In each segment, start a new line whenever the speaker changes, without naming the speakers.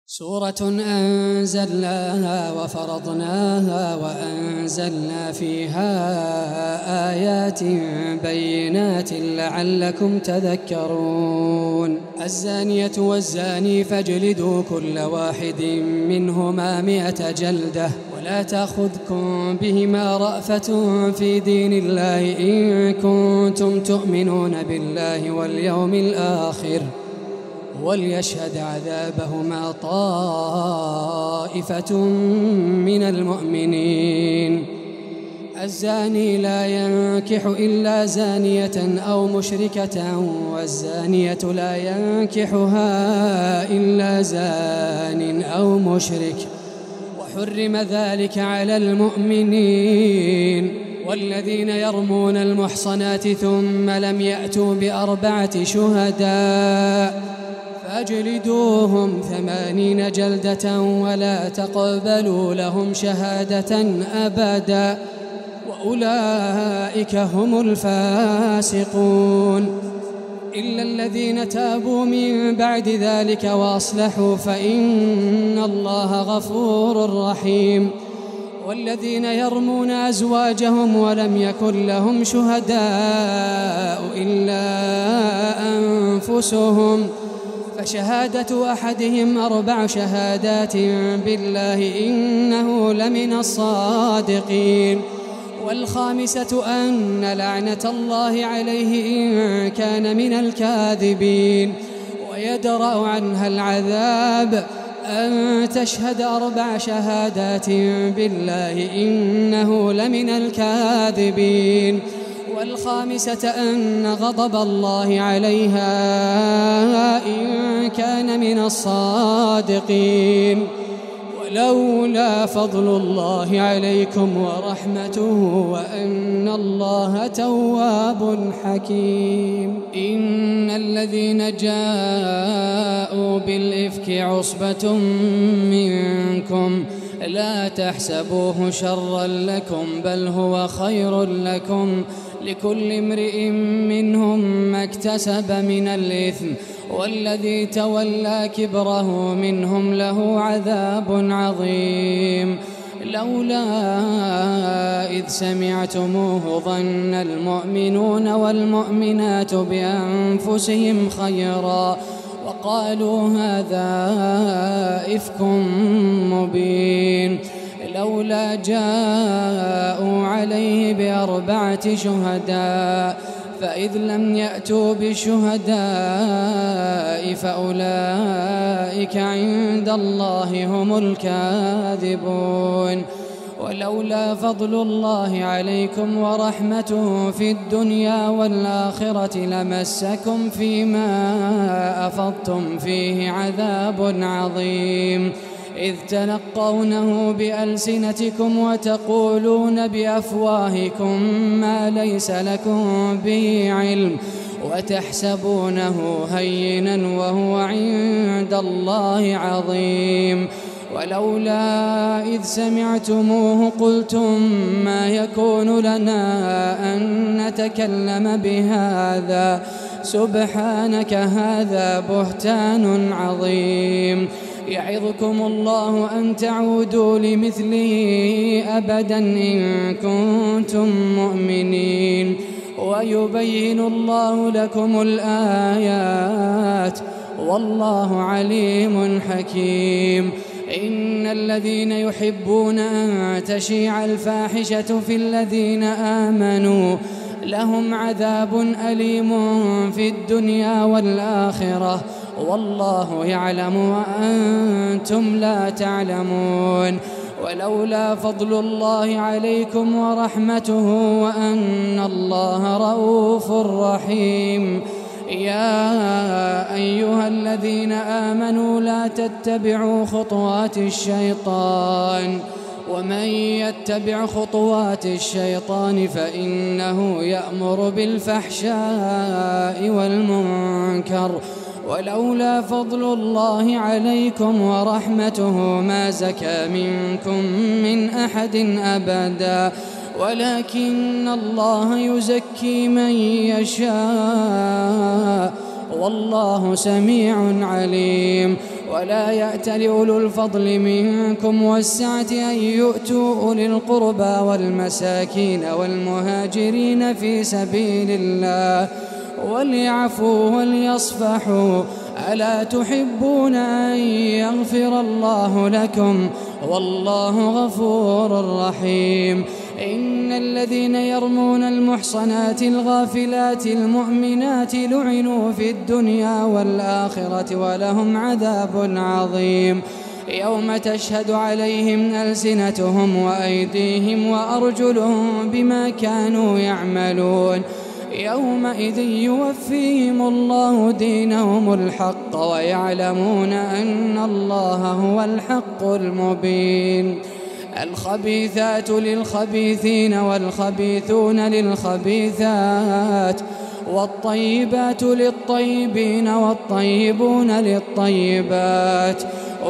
سورة أنزلناها وفرضناها وأنزلنا فيها آيات بينات لعلكم تذكرون. الزانية والزاني فاجلدوا كل واحد منهما 100 جلدة ولا تأخذكم بهما رأفة في دين الله إن كنتم تؤمنون بالله واليوم الآخر وليشهد عذابهما طائفة من المؤمنين. الزاني لا ينكح إلا زانية أو مشركة والزانية لا ينكحها إلا زان أو مشرك وحرم ذلك على المؤمنين. والذين يرمون المحصنات ثم لم يأتوا ب4 شهداء فاجلدوهم 80 جلدة ولا تقبلوا لهم شهادة أبدا وأولئك هم الفاسقون. إلا الذين تابوا من بعد ذلك وأصلحوا فإن الله غفور رحيم. والذين يرمون أزواجهم ولم يكن لهم شهداء إلا أنفسهم فشهادة أحدهم 4 شهادات بالله إنه لمن الصادقين. والخامسة أن لعنة الله عليه إن كان من الكاذبين. ويدرأ عنها العذاب أن تشهد 4 شهادات بالله إنه لمن الكاذبين. والخامسة أن غضب الله عليها إن كان من الصادقين. ولولا فضل الله عليكم ورحمته وأن الله تواب حكيم. إن الذين جاءوا بالإفك عصبة منكم لا تحسبوه شرا لكم بل هو خير لكم لكل امرئ منهم ما اكتسب من الإثم والذي تولى كبره منهم له عذاب عظيم. لولا إذ سمعتموه ظن المؤمنون والمؤمنات بأنفسهم خيرا وقالوا هذا إفك مبين. لولا جاءوا عليه ب4 شهداء فإذ لم يأتوا بالشهداء فأولئك عند الله هم الكاذبون. ولولا فضل الله عليكم ورحمته في الدنيا والآخرة لمسكم فيما أفضتم فيه عذاب عظيم إذ تلقونه بألسنتكم وتقولون بأفواهكم ما ليس لكم به علم وتحسبونه هينا وهو عند الله عظيم. ولولا إذ سمعتموه قلتم ما يكون لنا أن نتكلم بهذا سبحانك هذا بهتان عظيم. يعظكم الله أن تعودوا لمثله أبدا إن كنتم مؤمنين ويبين الله لكم الآيات والله عليم حكيم. إن الذين يحبون أن تشيع الفاحشة في الذين آمنوا لهم عذاب أليم في الدنيا والآخرة والله يعلم وأنتم لا تعلمون. ولولا فضل الله عليكم ورحمته وأن الله رؤوف رحيم. يا أيها الذين آمنوا لا تتبعوا خطوات الشيطان ومن يتبع خطوات الشيطان فإنه يأمر بالفحشاء والمنكر. ولولا فضل الله عليكم ورحمته ما زكى منكم من أحد أبدا ولكن الله يزكي من يشاء والله سميع عليم. ولا يأت أولو الفضل منكم والسعة أن يؤتوا أولي القربى والمساكين والمهاجرين في سبيل الله وليعفوا وليصفحوا ألا تحبون أن يغفر الله لكم والله غفور رحيم. إن الذين يرمون المحصنات الغافلات المؤمنات لعنوا في الدنيا والآخرة ولهم عذاب عظيم يوم تشهد عليهم ألسنتهم وأيديهم وأرجلهم بما كانوا يعملون يومئذ يوفيهم الله دينهم الحق ويعلمون أن الله هو الحق المبين. الخبيثات للخبيثين والخبيثون للخبيثات والطيبات للطيبين والطيبون للطيبات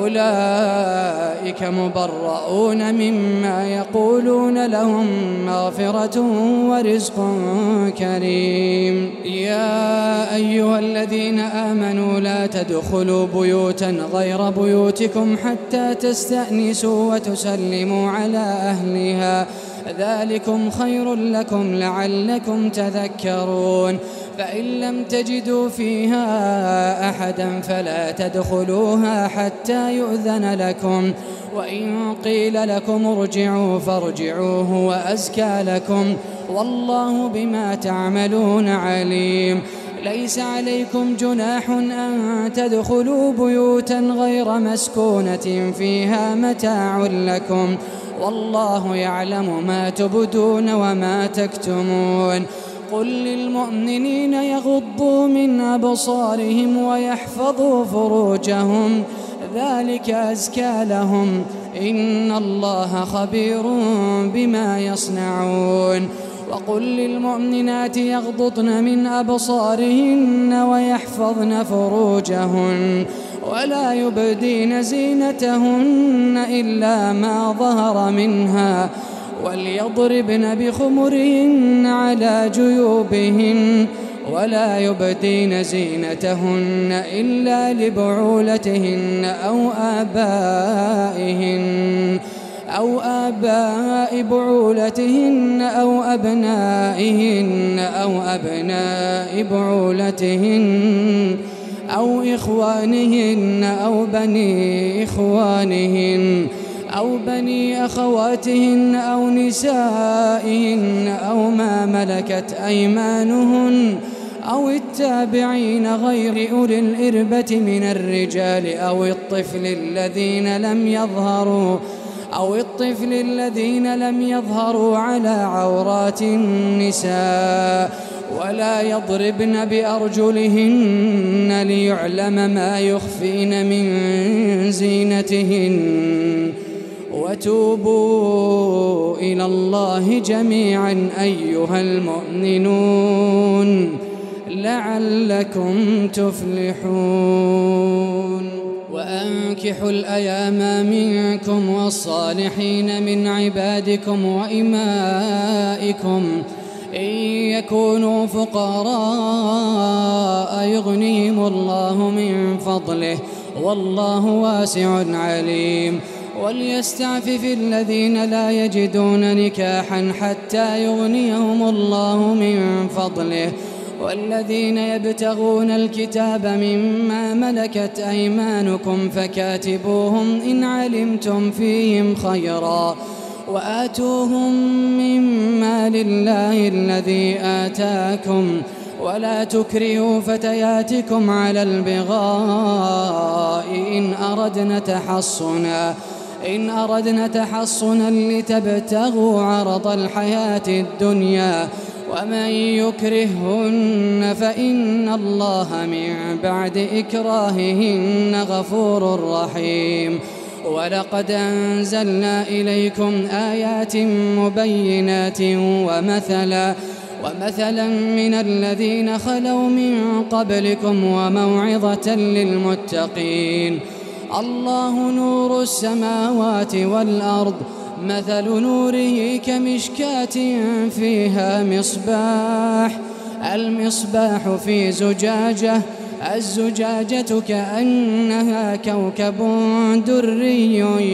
أولئك مبرؤون مما يقولون لهم مغفرة ورزق كريم. يا أيها الذين آمنوا لا تدخلوا بيوتا غير بيوتكم حتى تستأنسوا وتسلموا على أهلها ذلكم خير لكم لعلكم تذكرون. فإن لم تجدوا فيها أحدا فلا تدخلوها حتى يؤذن لكم وإن قيل لكم ارجعوا فارجعوا هو أزكى لكم والله بما تعملون عليم. ليس عليكم جناح أن تدخلوا بيوتا غير مسكونة فيها متاع لكم والله يعلم ما تبدون وما تكتمون. قل للمؤمنين يغضوا من أبصارهم ويحفظوا فروجهم ذلك أزكى لهم إن الله خبير بما يصنعون. وقل للمؤمنات يغضضن من أبصارهن ويحفظن فروجهن ولا يبدين زينتهن إلا ما ظهر منها وليضربن بخمرهن على جيوبهن ولا يبدين زينتهن إلا لبعولتهن أو آباء بعولتهن أو أبنائهن أو أبناء بعولتهن أو إخوانهن أو بني إخوانهن أو بني أخواتهن أو نسائهن أو ما ملكت أيمانهن أو التابعين غير أولي الإربة من الرجال أو الطفل الذين لم يظهروا على عورات النساء ولا يضربن بأرجلهن ليعلم ما يخفين من زينتهن. وتوبوا إلى الله جميعا أيها المؤمنون لعلكم تفلحون. وأنكحوا الأيام منكم والصالحين من عبادكم وإمائكم إن يكونوا فقراء يغنيهم الله من فضله والله واسع عليم. وليستعفف الذين لا يجدون نكاحا حتى يغنيهم الله من فضله والذين يبتغون الكتاب مما ملكت أيمانكم فكاتبوهم إن علمتم فيهم خيرا وآتوهم مما لله الذي آتاكم ولا تكرهوا فتياتكم على البغاء إن أردنا تحصنا لتبتغوا عرض الحياة الدنيا ومن يكرههن فإن الله من بعد إكراههن غفور رحيم. ولقد أنزلنا إليكم آيات مبينات ومثلا من الذين خلوا من قبلكم وموعظة للمتقين. الله نور السماوات والأرض مثل نوره كمشكاة فيها المصباح في زجاجة الزجاجة كأنها كوكب دري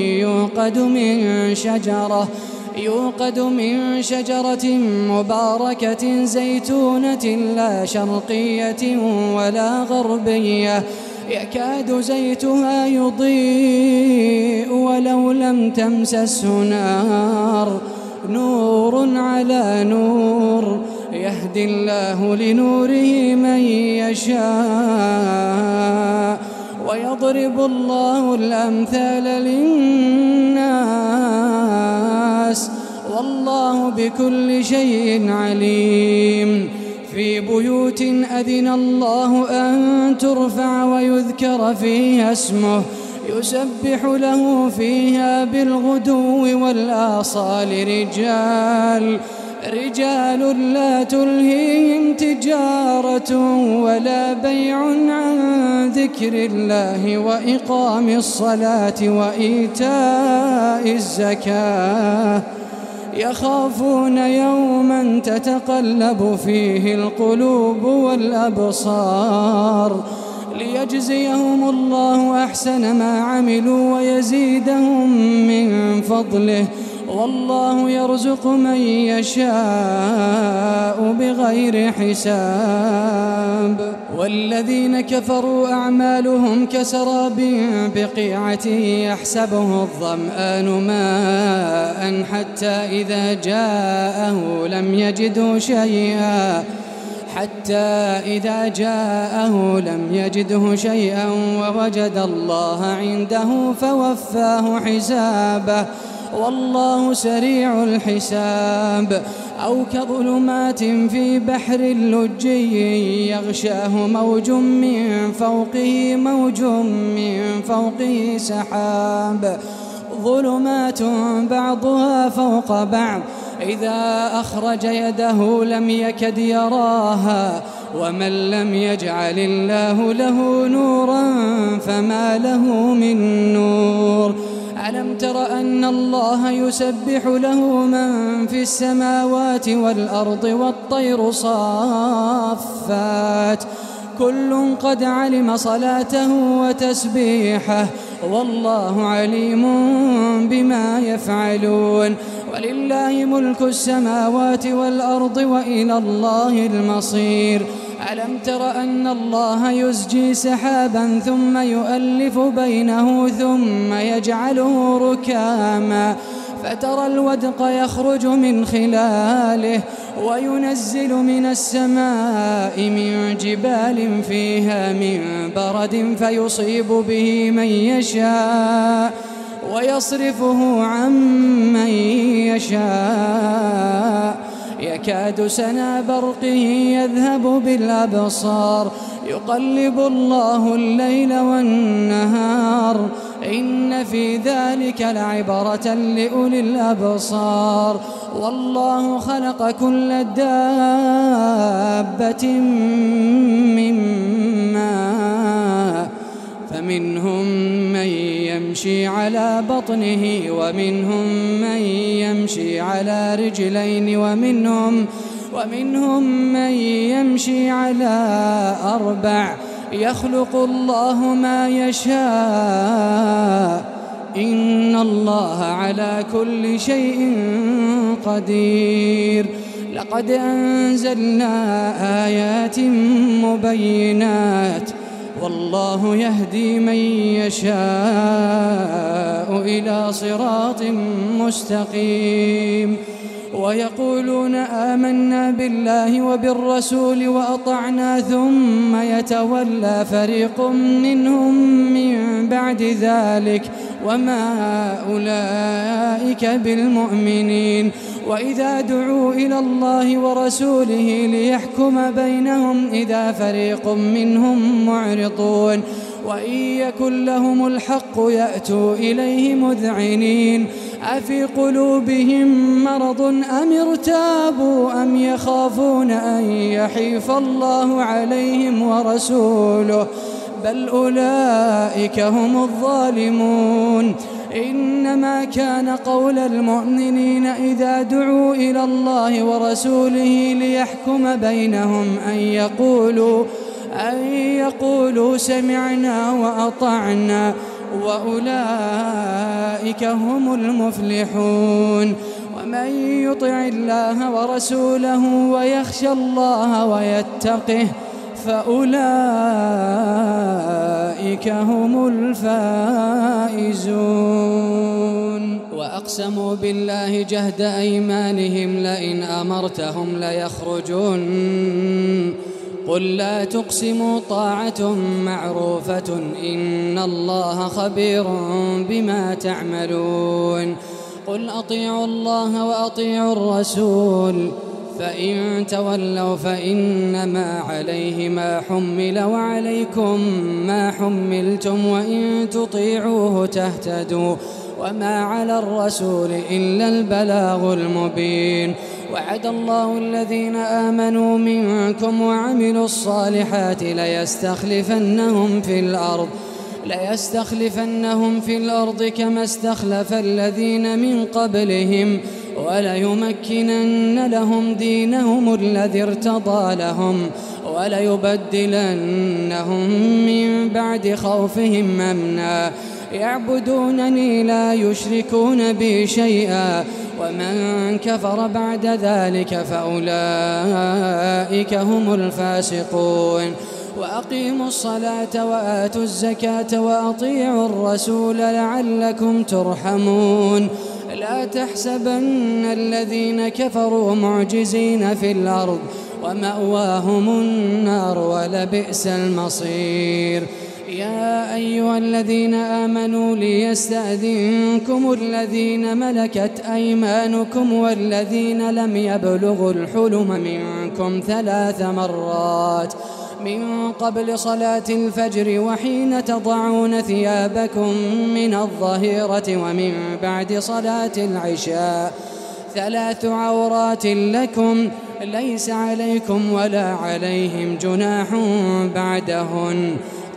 يوقد من شجرة مباركة زيتونة لا شرقية ولا غربية يكاد زيتها يضيء ولو لم تمسسه نار نور على نور يهدي الله لنوره من يشاء ويضرب الله الأمثال للناس والله بكل شيء عليم. في بيوت أذن الله أن ترفع ويذكر فيها اسمه يسبح له فيها بالغدو والآصال رجال لا تلهيهم تجارة ولا بيع عن ذكر الله وإقام الصلاة وإيتاء الزكاة يخافون يوما تتقلب فيه القلوب والأبصار ليجزيهم الله أحسن ما عملوا ويزيدهم من فضله والله يرزق من يشاء بغير حساب. والذين كفروا أعمالهم كسراب بقيعة يحسبه الظمآن ماء حتى إذا جاءه لم يجده شيئا ووجد الله عنده فوفاه حسابه والله سريع الحساب. أو كظلمات في بحر لجي يغشاه موج من فوقه سحاب ظلمات بعضها فوق بعض إذا أخرج يده لم يكد يراها ومن لم يجعل الله له نورا فما له من نور. ألم تر أن الله يسبح له من في السماوات والأرض والطير صافات كل قد علم صلاته وتسبيحه والله عليم بما يفعلون. ولله ملك السماوات والأرض وإلى الله المصير. ألم تر أن الله يزجي سحابا ثم يؤلف بينه ثم يجعله ركاما فترى الودق يخرج من خلاله وينزل من السماء من جبال فيها من برد فيصيب به من يشاء ويصرفه عن من يشاء يكاد سنا برقه يذهب بالأبصار يقلب الله الليل والنهار إن في ذلك لعبرة لأولي الأبصار. والله خلق كل دابة من ماء فمنهم من يمشي على بطنه ومنهم من يمشي على رجلين ومنهم من يمشي على أربع يخلق الله ما يشاء إن الله على كل شيء قدير. لقد أنزلنا آيات مبينات والله يهدي من يشاء إلى صراط مستقيم. ويقولون آمنا بالله وبالرسول وأطعنا ثم يتولى فريق منهم من بعد ذلك وما أولئك بالمؤمنين. وإذا دعوا إلى الله ورسوله ليحكم بينهم إذا فريق منهم معرضون وإن يكن لهم الحق يأتوا إليه مذعنين. أفي قلوبهم مرض أم ارتابوا أم يخافون أن يحيف الله عليهم ورسوله بل أولئك هم الظالمون. إنما كان قول المؤمنين إذا دعوا إلى الله ورسوله ليحكم بينهم أن يقولوا سمعنا وأطعنا وأولئك هم المفلحون. ومن يطع الله ورسوله ويخشى الله ويتقه فأولئك هم الفائزون. وأقسموا بالله جهد أيمانهم لئن أمرتهم ليخرجون قل لا تقسموا طاعة معروفة إن الله خبير بما تعملون. قل أطيعوا الله وأطيعوا الرسول فإن تولوا فإنما عليه ما حمل وعليكم ما حملتم وإن تطيعوه تهتدوا وما على الرسول إلا البلاغ المبين. وعد الله الذين آمنوا منكم وعملوا الصالحات ليستخلفنهم في الأرض كما استخلف الذين من قبلهم وليمكنن لهم دينهم الذي ارتضى لهم وليبدلنهم من بعد خوفهم أمنا يعبدونني لا يشركون بي شيئا ومن كفر بعد ذلك فأولئك هم الفاسقون. وأقيموا الصلاة وآتوا الزكاة وأطيعوا الرسول لعلكم ترحمون. لا تحسبن الذين كفروا معجزين في الأرض ومأواهم النار ولبئس المصير. يا أيها الذين آمنوا ليستأذنكم الذين ملكت أيمانكم والذين لم يبلغوا الحلم منكم 3 مرات من قبل صلاة الفجر وحين تضعون ثيابكم من الظهيرة ومن بعد صلاة العشاء 3 عورات لكم ليس عليكم ولا عليهم جناح بعدهن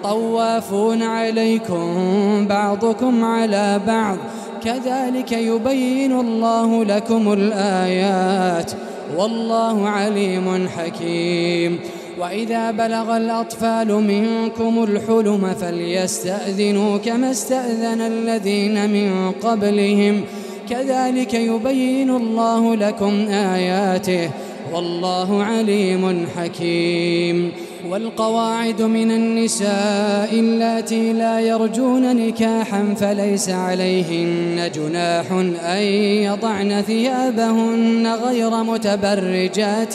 طوافون عليكم بعضكم على بعض كذلك يبين الله لكم الآيات والله عليم حكيم. وإذا بلغ الأطفال منكم الحلم فليستأذنوا كما استأذن الذين من قبلهم كذلك يبين الله لكم آياته والله عليم حكيم. والقواعد من النساء اللاتي لا يرجون نكاحا فليس عليهن جناح أن يضعن ثيابهن غير متبرجات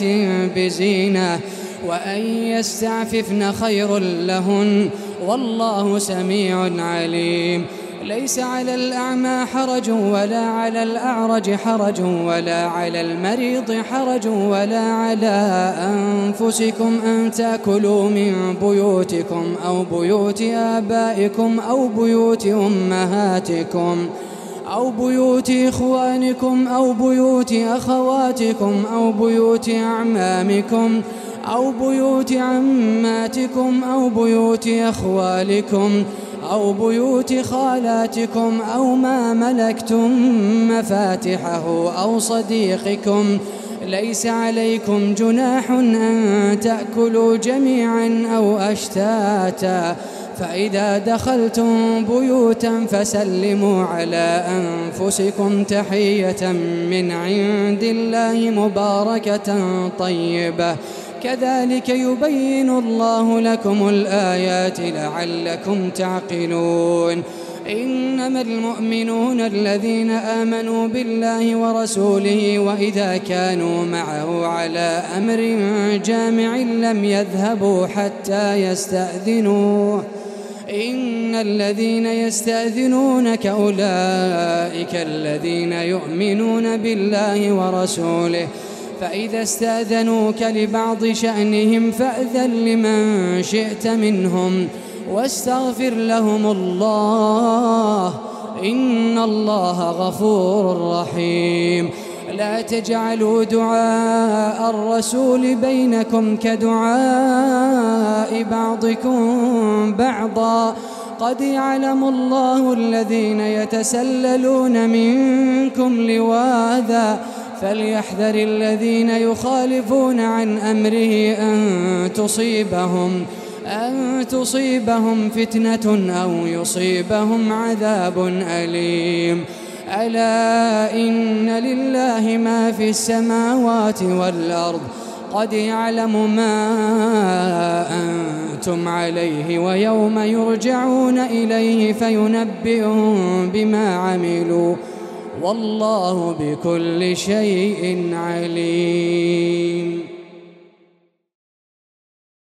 بزينة وأن يستعففن خير لهن والله سميع عليم. ليس على الأعمى حرج ولا على الأعرج حرج ولا على المريض حرج ولا على أنفسكم أن تأكلوا من بيوتكم أو بيوت آبائكم أو بيوت أمهاتكم أو بيوت إخوانكم أو بيوت أخواتكم أو بيوت أعمامكم أو بيوت عماتكم أو بيوت أخوالكم أو بيوت خالاتكم أو ما ملكتم مفاتحه أو صديقكم ليس عليكم جناح أن تأكلوا جميعا أو أشتاتا فإذا دخلتم بيوتا فسلموا على أنفسكم تحية من عند الله مباركة طيبة كذلك يبين الله لكم الآيات لعلكم تعقلون. إنما المؤمنون الذين آمنوا بالله ورسوله وإذا كانوا معه على أمر جامع لم يذهبوا حتى يستأذنوه إن الذين يستأذنونك أولئك الذين يؤمنون بالله ورسوله فإذا استأذنوك لبعض شأنهم فأذن لمن شئت منهم واستغفر لهم الله إن الله غفور رحيم. لا تجعلوا دعاء الرسول بينكم كدعاء بعضكم بعضا قد يعلم الله الذين يتسللون منكم لواذا فليحذر الذين يخالفون عن أمره أن أن تصيبهم فتنة أو يصيبهم عذاب أليم. ألا إن لله ما في السماوات والأرض قد يعلم ما أنتم عليه ويوم يرجعون إليه فينبئهم بما عملوا والله بكل شيء عليم.